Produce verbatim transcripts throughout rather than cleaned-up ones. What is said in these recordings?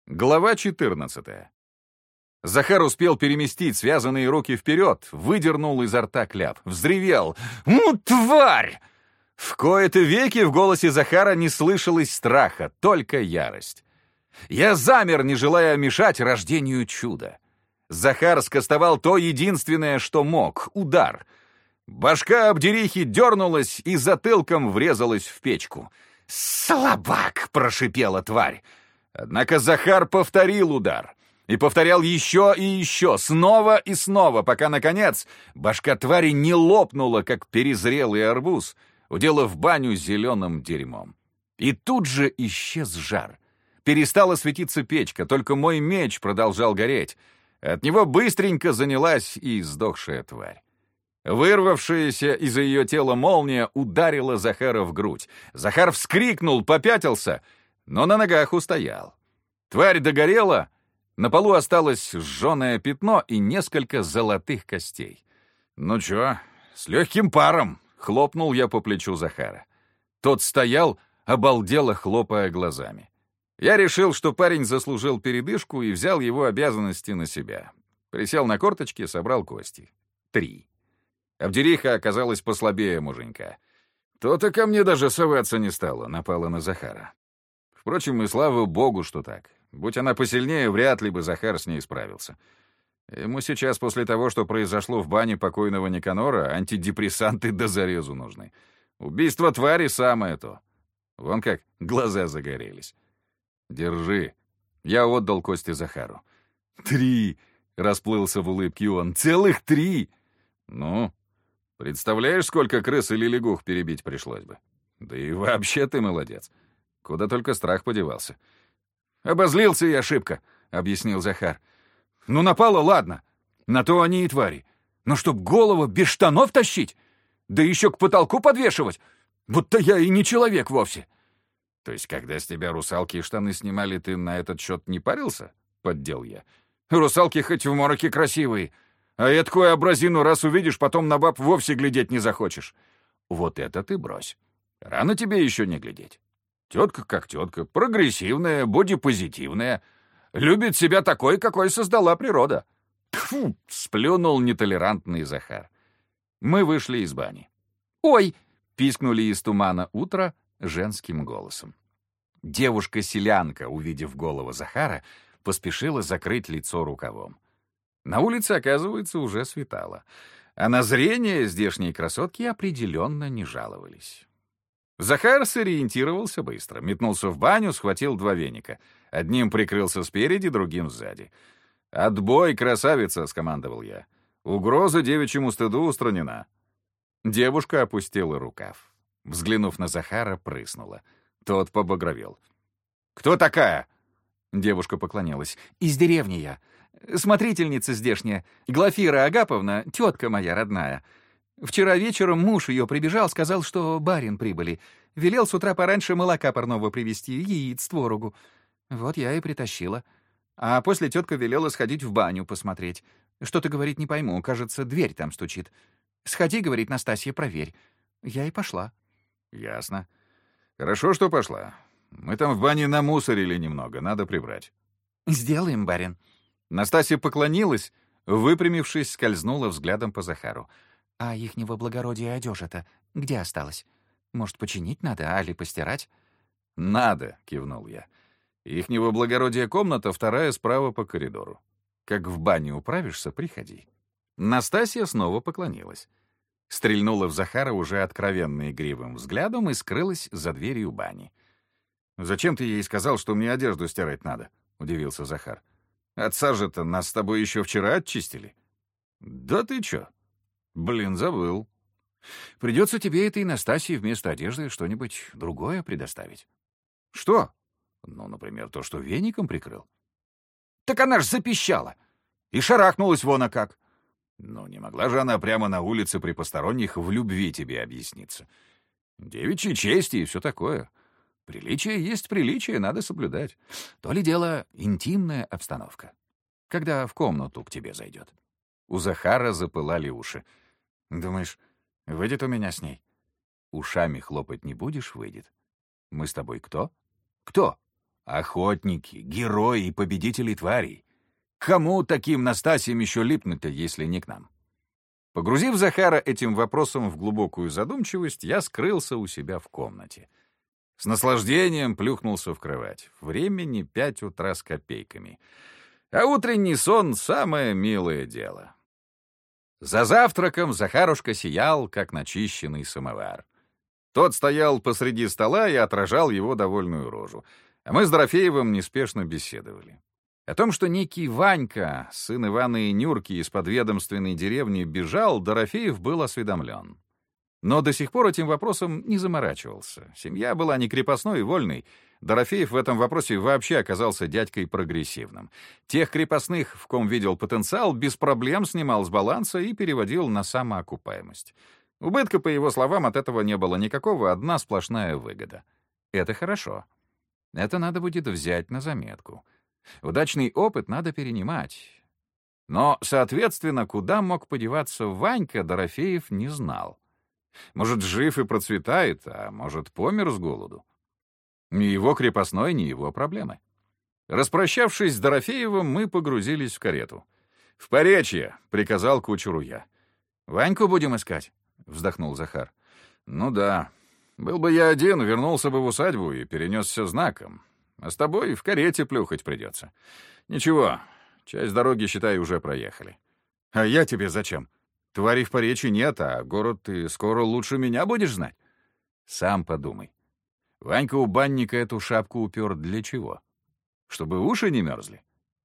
Глава четырнадцатая. Захар успел переместить связанные руки вперед, выдернул изо рта кляп, взревел. «Ну, тварь!» В кои-то веки в голосе Захара не слышалось страха, только ярость. Я замер, не желая мешать рождению чуда. Захар скостовал то единственное, что мог — удар. Башка обдерихи дернулась и затылком врезалась в печку. «Слабак!» — прошипела тварь. Однако Захар повторил удар. И повторял еще и еще, снова и снова, пока, наконец, башка твари не лопнула, как перезрелый арбуз, уделав баню зеленым дерьмом. И тут же исчез жар. Перестала светиться печка, только мой меч продолжал гореть. От него быстренько занялась и издохшая тварь. Вырвавшаяся из ее тела молния ударила Захара в грудь. Захар вскрикнул, попятился, но на ногах устоял. Тварь догорела, на полу осталось сжженное пятно и несколько золотых костей. «Ну чё, с легким паром!» — хлопнул я по плечу Захара. Тот стоял, обалдело хлопая глазами. Я решил, что парень заслужил передышку и взял его обязанности на себя. Присел на корточки, собрал кости. Три. Обдериха оказалась послабее муженька. То-то ко мне даже соваться не стала, напала на Захара. Впрочем, и слава богу, что так. Будь она посильнее, вряд ли бы Захар с ней справился. Ему сейчас, после того, что произошло в бане покойного Никанора, антидепрессанты до зарезу нужны. Убийство твари — самое то. Вон как глаза загорелись. «Держи». Я отдал кости Захару. «Три!» — расплылся в улыбке он. «Целых три!» «Ну, представляешь, сколько крыс или лягух перебить пришлось бы? Да и вообще ты молодец. Куда только страх подевался». «Обозлился я шибко», — объяснил Захар. «Ну, напало, ладно. На то они и твари. Но чтоб голову без штанов тащить, да еще к потолку подвешивать, будто я и не человек вовсе». «То есть, когда с тебя русалки и штаны снимали, ты на этот счет не парился?» — поддел я. «Русалки хоть в мороке красивые, а эткую образину раз увидишь, потом на баб вовсе глядеть не захочешь». «Вот это ты брось. Рано тебе еще не глядеть. Тетка как тетка, прогрессивная, бодипозитивная, любит себя такой, какой создала природа». Тьфу! — сплюнул нетолерантный Захар. Мы вышли из бани. «Ой!» — пискнули из тумана утра женским голосом. Девушка-селянка, увидев голову Захара, поспешила закрыть лицо рукавом. На улице, оказывается, уже светало, а на зрение здешние красотки определенно не жаловались. Захар сориентировался быстро, метнулся в баню, схватил два веника. Одним прикрылся спереди, другим сзади. «Отбой, красавица!» — скомандовал я. «Угроза девичьему стыду устранена». Девушка опустила рукав. Взглянув на Захара, прыснула. Тот побагровел. «Кто такая?» Девушка поклонилась. «Из деревни я. Смотрительница здешняя. Глафира Агаповна, тетка моя родная. Вчера вечером муж ее прибежал, сказал, что барин прибыли. Велел с утра пораньше молока парного привезти, яиц, творогу. Вот я и притащила. А после тетка велела сходить в баню посмотреть. Что-то, говорит, не пойму, кажется, дверь там стучит. Сходи, говорит, Настасья, проверь. Я и пошла». «Ясно. Хорошо, что пошла. Мы там в бане намусорили немного, надо прибрать». «Сделаем, барин». Настасья поклонилась, выпрямившись, скользнула взглядом по Захару. «А ихнего благородия одежа-то где осталась? Может, починить надо, али постирать?» «Надо», — кивнул я. «Ихнего благородия комната, вторая справа по коридору. Как в бане управишься, приходи». Настасья снова поклонилась. Стрельнула в Захара уже откровенно игривым взглядом и скрылась за дверью бани. «Зачем ты ей сказал, что мне одежду стирать надо?» — удивился Захар. «Отца же-то нас с тобой еще вчера отчистили». «Да ты чё? Блин, забыл. Придется тебе этой Настасье вместо одежды что-нибудь другое предоставить». «Что?» «Ну, например, то, что веником прикрыл». «Так она ж запищала и шарахнулась вон а как». «Ну, не могла же она прямо на улице при посторонних в любви тебе объясниться. Девичьей чести и все такое. Приличие есть приличие, надо соблюдать. То ли дело интимная обстановка. Когда в комнату к тебе зайдет». У Захара запылали уши. «Думаешь, выйдет у меня с ней?» «Ушами хлопать не будешь, выйдет. Мы с тобой кто?» «Кто?» Охотники, герои и победители тварей. Кому таким Настасьям еще липнуть-то, если не к нам? Погрузив Захара этим вопросом в глубокую задумчивость, я скрылся у себя в комнате. С наслаждением плюхнулся в кровать. Времени пять утра с копейками. А утренний сон — самое милое дело. За завтраком Захарушка сиял, как начищенный самовар. Тот стоял посреди стола и отражал его довольную рожу. А мы с Дорофеевым неспешно беседовали. О том, что некий Ванька, сын Ивана и Нюрки, из подведомственной деревни бежал, Дорофеев был осведомлен. Но до сих пор этим вопросом не заморачивался. Семья была не крепостной и вольной. Дорофеев в этом вопросе вообще оказался дядькой прогрессивным. Тех крепостных, в ком видел потенциал, без проблем снимал с баланса и переводил на самоокупаемость. Убытка, по его словам, от этого не было никакого, одна сплошная выгода. Это хорошо. Это надо будет взять на заметку. Удачный опыт надо перенимать. Но, соответственно, куда мог подеваться Ванька, Дорофеев не знал. Может, жив и процветает, а может, помер с голоду. Ни его крепостной, ни его проблемы. Распрощавшись с Дорофеевым, мы погрузились в карету. «В Поречье!» — приказал кучеру я. «Ваньку будем искать?» — вздохнул Захар. «Ну да. Был бы я один, вернулся бы в усадьбу и перенесся знаком. А с тобой в карете плюхать придется. Ничего, часть дороги, считай, уже проехали». «А я тебе зачем? Тварей в Поречье нет, а город ты скоро лучше меня будешь знать». «Сам подумай. Ванька у банника эту шапку упер для чего? Чтобы уши не мерзли?»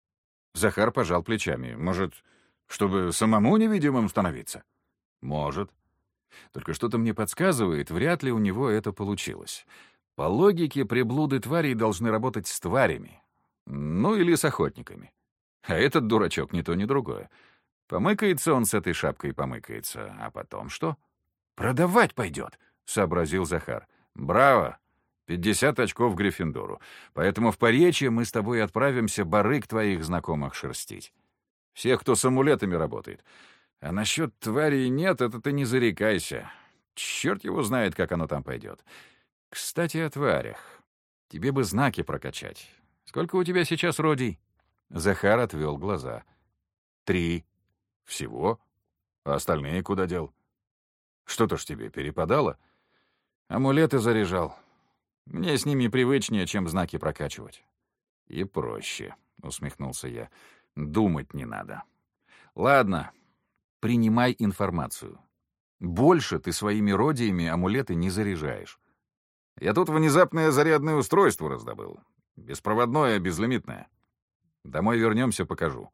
Захар пожал плечами. «Может, чтобы самому невидимым становиться?» «Может. Только что-то мне подсказывает, вряд ли у него это получилось. По логике, приблуды тварей должны работать с тварями. Ну или с охотниками. А этот дурачок ни то, ни другое. Помыкается он с этой шапкой, помыкается. А потом что? «Продавать пойдет», — сообразил Захар. «Браво! пятьдесят очков Гриффиндору. Поэтому в Поречье мы с тобой отправимся барыг твоих знакомых шерстить. Всех, кто с амулетами работает. А насчет тварей нет, это ты не зарекайся. Черт его знает, как оно там пойдет. Кстати, о тварях. Тебе бы знаки прокачать. Сколько у тебя сейчас родий?» Захар отвел глаза. «Три. Всего? А остальные куда дел? Что-то ж тебе перепадало?» «Амулеты заряжал. Мне с ними привычнее, чем знаки прокачивать». «И проще», — усмехнулся я. «Думать не надо. Ладно, принимай информацию. Больше ты своими родиями амулеты не заряжаешь. Я тут внезапное зарядное устройство раздобыл. Беспроводное, безлимитное. Домой вернемся, покажу».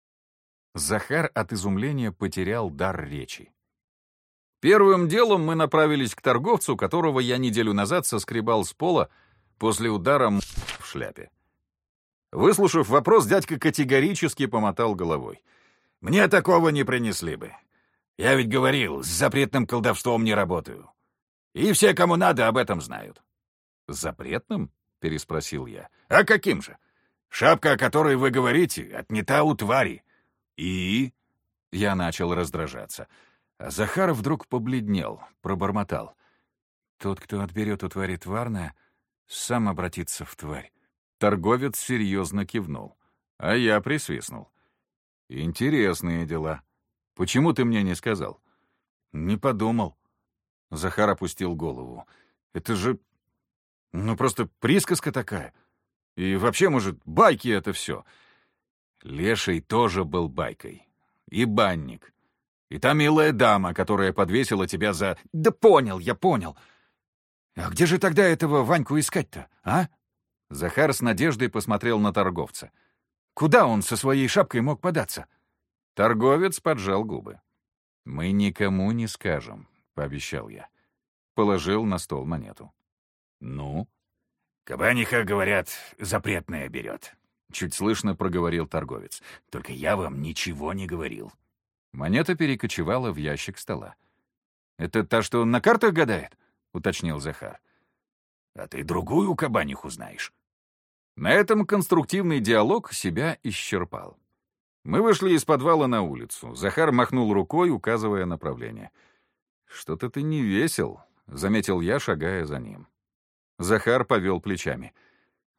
Захар от изумления потерял дар речи. Первым делом мы направились к торговцу, которого я неделю назад соскребал с пола после удара в шляпе. Выслушав вопрос, дядька категорически помотал головой. «Мне такого не принесли бы. Я ведь говорил, с запретным колдовством не работаю. И все, кому надо, об этом знают». «С запретным?» — переспросил я. «А каким же? Шапка, о которой вы говорите, отнята у твари». «И?» — я начал раздражаться. А Захар вдруг побледнел, пробормотал. «Тот, кто отберет у твари тварное, сам обратится в тварь». Торговец серьезно кивнул, а я присвистнул. «Интересные дела. Почему ты мне не сказал?» «Не подумал». Захар опустил голову. «Это же... ну, просто присказка такая. И вообще, может, байки это все». Леший тоже был байкой. И банник. И та милая дама, которая подвесила тебя за... «Да понял, я понял. А где же тогда этого Ваньку искать-то, а?» Захар с надеждой посмотрел на торговца. «Куда он со своей шапкой мог податься?» Торговец поджал губы. «Мы никому не скажем», — пообещал я. Положил на стол монету. «Ну?» «Кабаниха, говорят, запретное берет», — чуть слышно проговорил торговец. «Только я вам ничего не говорил». Монета перекочевала в ящик стола. «Это та, что на картах гадает?» — уточнил Захар. «А ты другую кабаниху знаешь?» На этом конструктивный диалог себя исчерпал. Мы вышли из подвала на улицу. Захар махнул рукой, указывая направление. «Что-то ты не весел», — заметил я, шагая за ним. Захар повел плечами.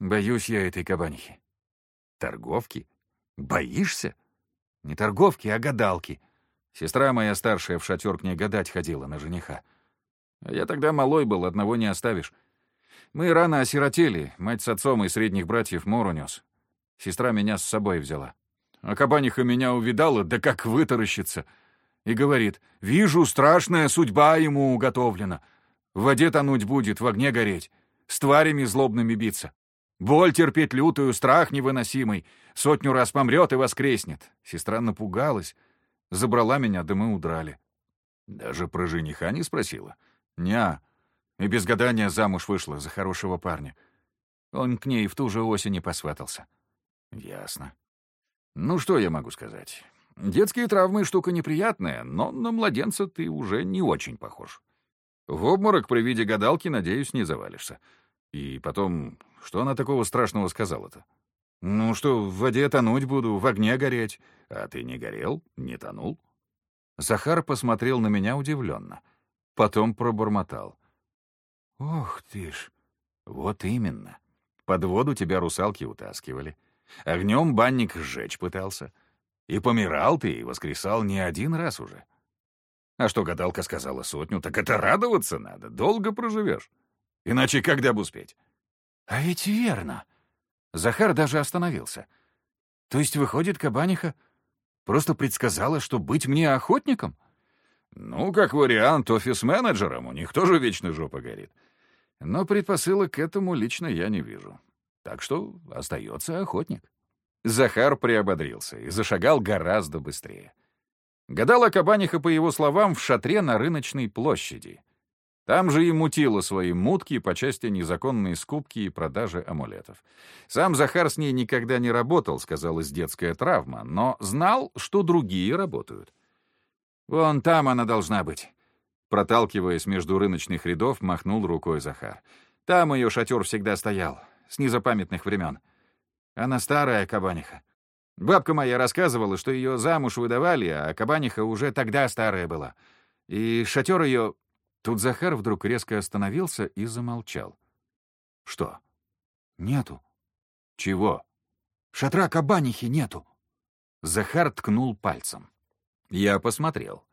Боюсь я этой кабанихи. Торговки? Боишься? Не торговки, а гадалки. Сестра моя старшая в шатер к ней гадать ходила на жениха. А я тогда малой был, одного не оставишь. Мы рано осиротели, мать с отцом и средних братьев мор унес. Сестра меня с собой взяла. А кабаниха меня увидала, да как вытаращится. И говорит: «Вижу, страшная судьба ему уготовлена. В воде тонуть будет, в огне гореть, с тварями злобными биться. Боль терпеть лютую, страх невыносимый. Сотню раз помрет и воскреснет». Сестра напугалась, забрала меня, да мы удрали. Даже про жениха не спросила. Неа. И без гадания замуж вышла за хорошего парня. Он к ней в ту же осень и посватался. Ясно. Ну, что я могу сказать? Детские травмы — штука неприятная, но на младенца ты уже не очень похож. В обморок при виде гадалки, надеюсь, не завалишься. И потом, что она такого страшного сказала-то? Ну что, в воде тонуть буду, в огне гореть. А ты не горел, не тонул? Захар посмотрел на меня удивленно. Потом пробормотал. Ох ты ж, вот именно. Под воду тебя русалки утаскивали. Огнем банник сжечь пытался. И помирал ты, и воскресал не один раз уже. А что гадалка сказала сотню, так это радоваться надо, долго проживешь. Иначе когда бы успеть? А ведь верно. Захар даже остановился. То есть, выходит, кабаниха просто предсказала, что быть мне охотником? Ну, как вариант, офис-менеджером, у них тоже вечно жопа горит. Но предпосылок к этому лично я не вижу. Так что остается охотник. Захар приободрился и зашагал гораздо быстрее. Гадала кабаниха, по его словам, в шатре на рыночной площади. Там же и мутила свои мутки по части незаконной скупки и продажи амулетов. Сам Захар с ней никогда не работал, сказалась детская травма, но знал, что другие работают. «Вон там она должна быть». Проталкиваясь между рыночных рядов, махнул рукой Захар. «Там ее шатер всегда стоял, с незапамятных времен. Она старая кабаниха. Бабка моя рассказывала, что ее замуж выдавали, а кабаниха уже тогда старая была. И шатер ее...» Тут Захар вдруг резко остановился и замолчал. «Что?» «Нету». «Чего?» «Шатра кабанихи нету». Захар ткнул пальцем. Я посмотрел.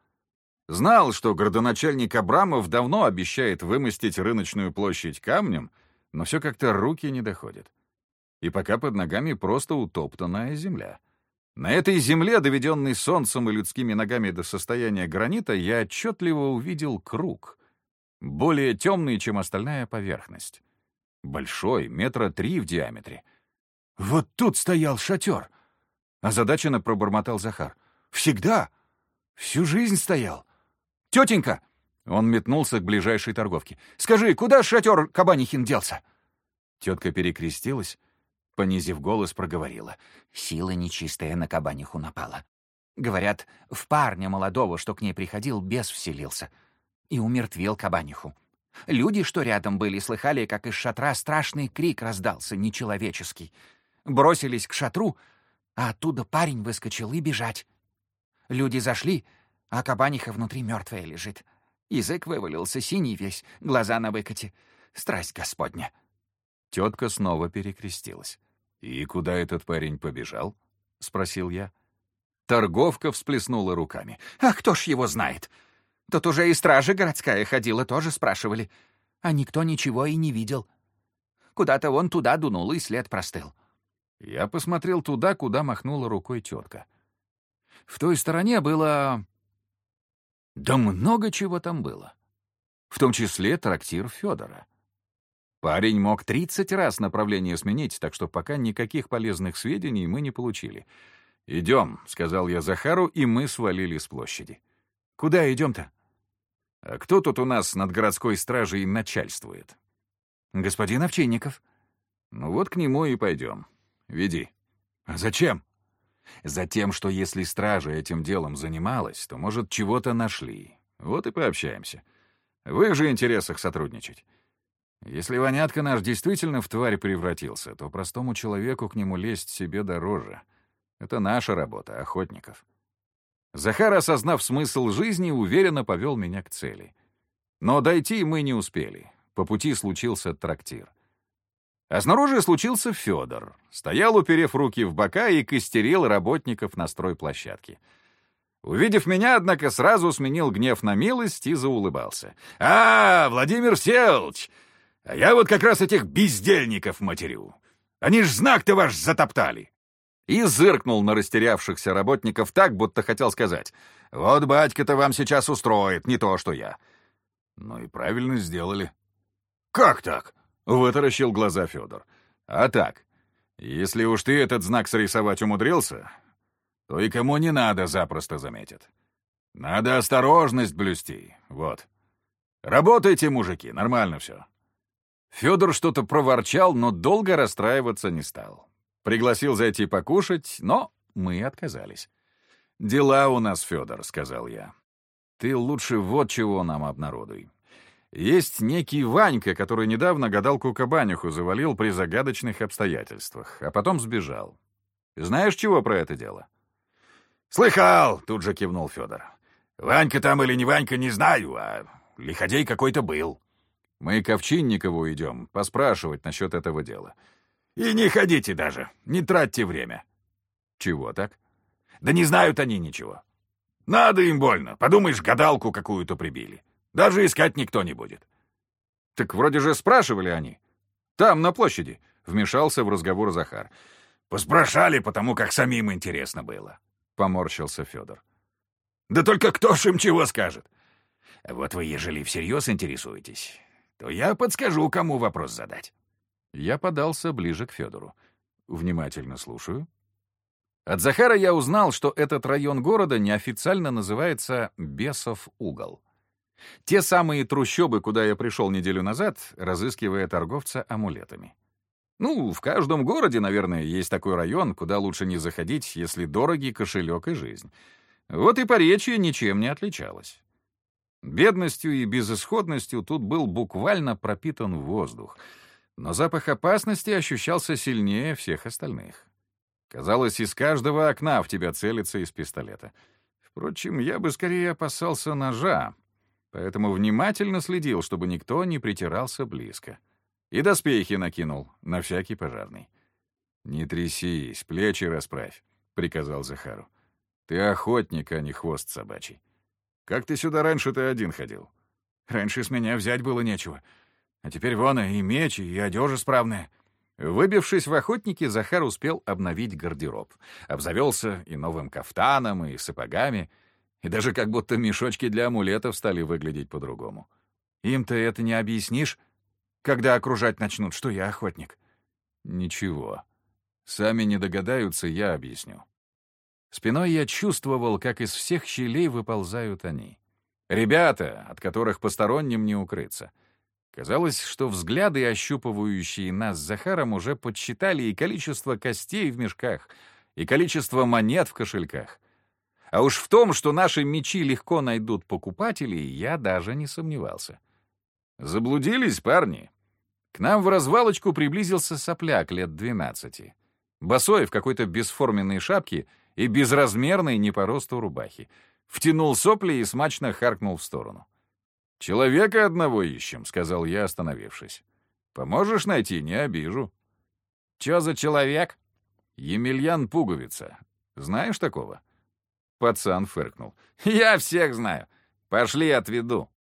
Знал, что градоначальник Абрамов давно обещает вымостить рыночную площадь камнем, но все как-то руки не доходят. И пока под ногами просто утоптанная земля. На этой земле, доведенной солнцем и людскими ногами до состояния гранита, я отчетливо увидел круг, более темный, чем остальная поверхность. Большой, метра три в диаметре. «Вот тут стоял шатер!» — озадаченно пробормотал Захар. «Всегда! Всю жизнь стоял! Тетенька!» — он метнулся к ближайшей торговке. «Скажи, куда шатер кабанихин делся?» Тетка перекрестилась, понизив голос, проговорила. «Сила нечистая на кабаниху напала. Говорят, в парня молодого, что к ней приходил, бес вселился и умертвил кабаниху. Люди, что рядом были, слыхали, как из шатра страшный крик раздался, нечеловеческий. Бросились к шатру, а оттуда парень выскочил и бежать. Люди зашли, а кабаниха внутри мертвая лежит. Язык вывалился, синий весь, глаза на выкате. Страсть Господня». Тетка снова перекрестилась. «И куда этот парень побежал?» — спросил я. Торговка всплеснула руками. «А кто ж его знает? Тут уже и стража городская ходила, тоже спрашивали. А никто ничего и не видел. Куда-то вон туда дунул, и след простыл». Я посмотрел туда, куда махнула рукой тетка. В той стороне было... Да много чего там было. В том числе трактир Федора. Парень мог тридцать раз направление сменить, так что пока никаких полезных сведений мы не получили. «Идем», — сказал я Захару, и мы свалили с площади. «Куда идем-то?» «А кто тут у нас над городской стражей начальствует?» «Господин Овчинников». «Ну вот к нему и пойдем. Веди». «А зачем?» «Затем, что если стража этим делом занималась, то, может, чего-то нашли. Вот и пообщаемся. В их же интересах сотрудничать. Если вонятка наш действительно в тварь превратился, то простому человеку к нему лезть себе дороже. Это наша работа, охотников». Захар, осознав смысл жизни, уверенно повел меня к цели. Но дойти мы не успели. По пути случился трактир. А снаружи случился Федор. Стоял, уперев руки в бока, и костерил работников на стройплощадке. Увидев меня, однако, сразу сменил гнев на милость и заулыбался. «А, Владимир Всеволодович, а я вот как раз этих бездельников матерю. Они ж знак-то ваш затоптали!» И зыркнул на растерявшихся работников так, будто хотел сказать: «Вот батька-то вам сейчас устроит, не то что я». Ну и правильно сделали. «Как так?» — вытаращил глаза Федор. «А так, если уж ты этот знак срисовать умудрился, то и кому не надо запросто заметят. Надо осторожность блюсти, вот. Работайте, мужики, нормально все». Федор что-то проворчал, но долго расстраиваться не стал. Пригласил зайти покушать, но мы отказались. «Дела у нас, Федор», — сказал я. «Ты лучше вот чего нам обнародуй. Есть некий Ванька, который недавно гадалку-кабаниху завалил при загадочных обстоятельствах, а потом сбежал. Знаешь, чего про это дело?» «Слыхал!» — тут же кивнул Федор. «Ванька там или не Ванька, не знаю, а лиходей какой-то был. Мы к Овчинникову идем поспрашивать насчет этого дела. И не ходите даже, не тратьте время». «Чего так?» «Да не знают они ничего. Надо им больно. Подумаешь, гадалку какую-то прибили. Даже искать никто не будет». «Так вроде же спрашивали они. Там, на площади», — вмешался в разговор Захар. «Поспрашали, потому как самим интересно было», — поморщился Федор. «Да только кто ж им чего скажет? Вот вы, ежели всерьез интересуетесь, то я подскажу, кому вопрос задать». Я подался ближе к Федору. «Внимательно слушаю». От Захара я узнал, что этот район города неофициально называется Бесов угол. Те самые трущобы, куда я пришел неделю назад, разыскивая торговца амулетами. Ну, в каждом городе, наверное, есть такой район, куда лучше не заходить, если дороги кошелек и жизнь. Вот и Поречье ничем не отличалось. Бедностью и безысходностью тут был буквально пропитан воздух, но запах опасности ощущался сильнее всех остальных. Казалось, из каждого окна в тебя целится из пистолета. Впрочем, я бы скорее опасался ножа, поэтому внимательно следил, чтобы никто не притирался близко. И доспехи накинул, на всякий пожарный. «Не трясись, плечи расправь», — приказал Захару. «Ты охотник, а не хвост собачий. Как ты сюда раньше-то один ходил?» «Раньше с меня взять было нечего. А теперь вон и меч, и одежа справная». Выбившись в охотники, Захар успел обновить гардероб. Обзавелся и новым кафтаном, и сапогами, и даже как будто мешочки для амулетов стали выглядеть по-другому. «Им-то это не объяснишь, когда окружать начнут, что я охотник?» «Ничего. Сами не догадаются, я объясню». Спиной я чувствовал, как из всех щелей выползают они. Ребята, от которых посторонним не укрыться. Казалось, что взгляды, ощупывающие нас с Захаром, уже подсчитали и количество костей в мешках, и количество монет в кошельках. А уж в том, что наши мечи легко найдут покупателей, я даже не сомневался. Заблудились, парни? К нам в развалочку приблизился сопляк лет двенадцати. Босой в какой-то бесформенной шапке и безразмерной не по росту рубахе. Втянул сопли и смачно харкнул в сторону. «Человека одного ищем», — сказал я, остановившись. «Поможешь найти, не обижу». «Чё за человек?» «Емельян Пуговица. Знаешь такого?» Пацан фыркнул. «Я всех знаю. Пошли, отведу».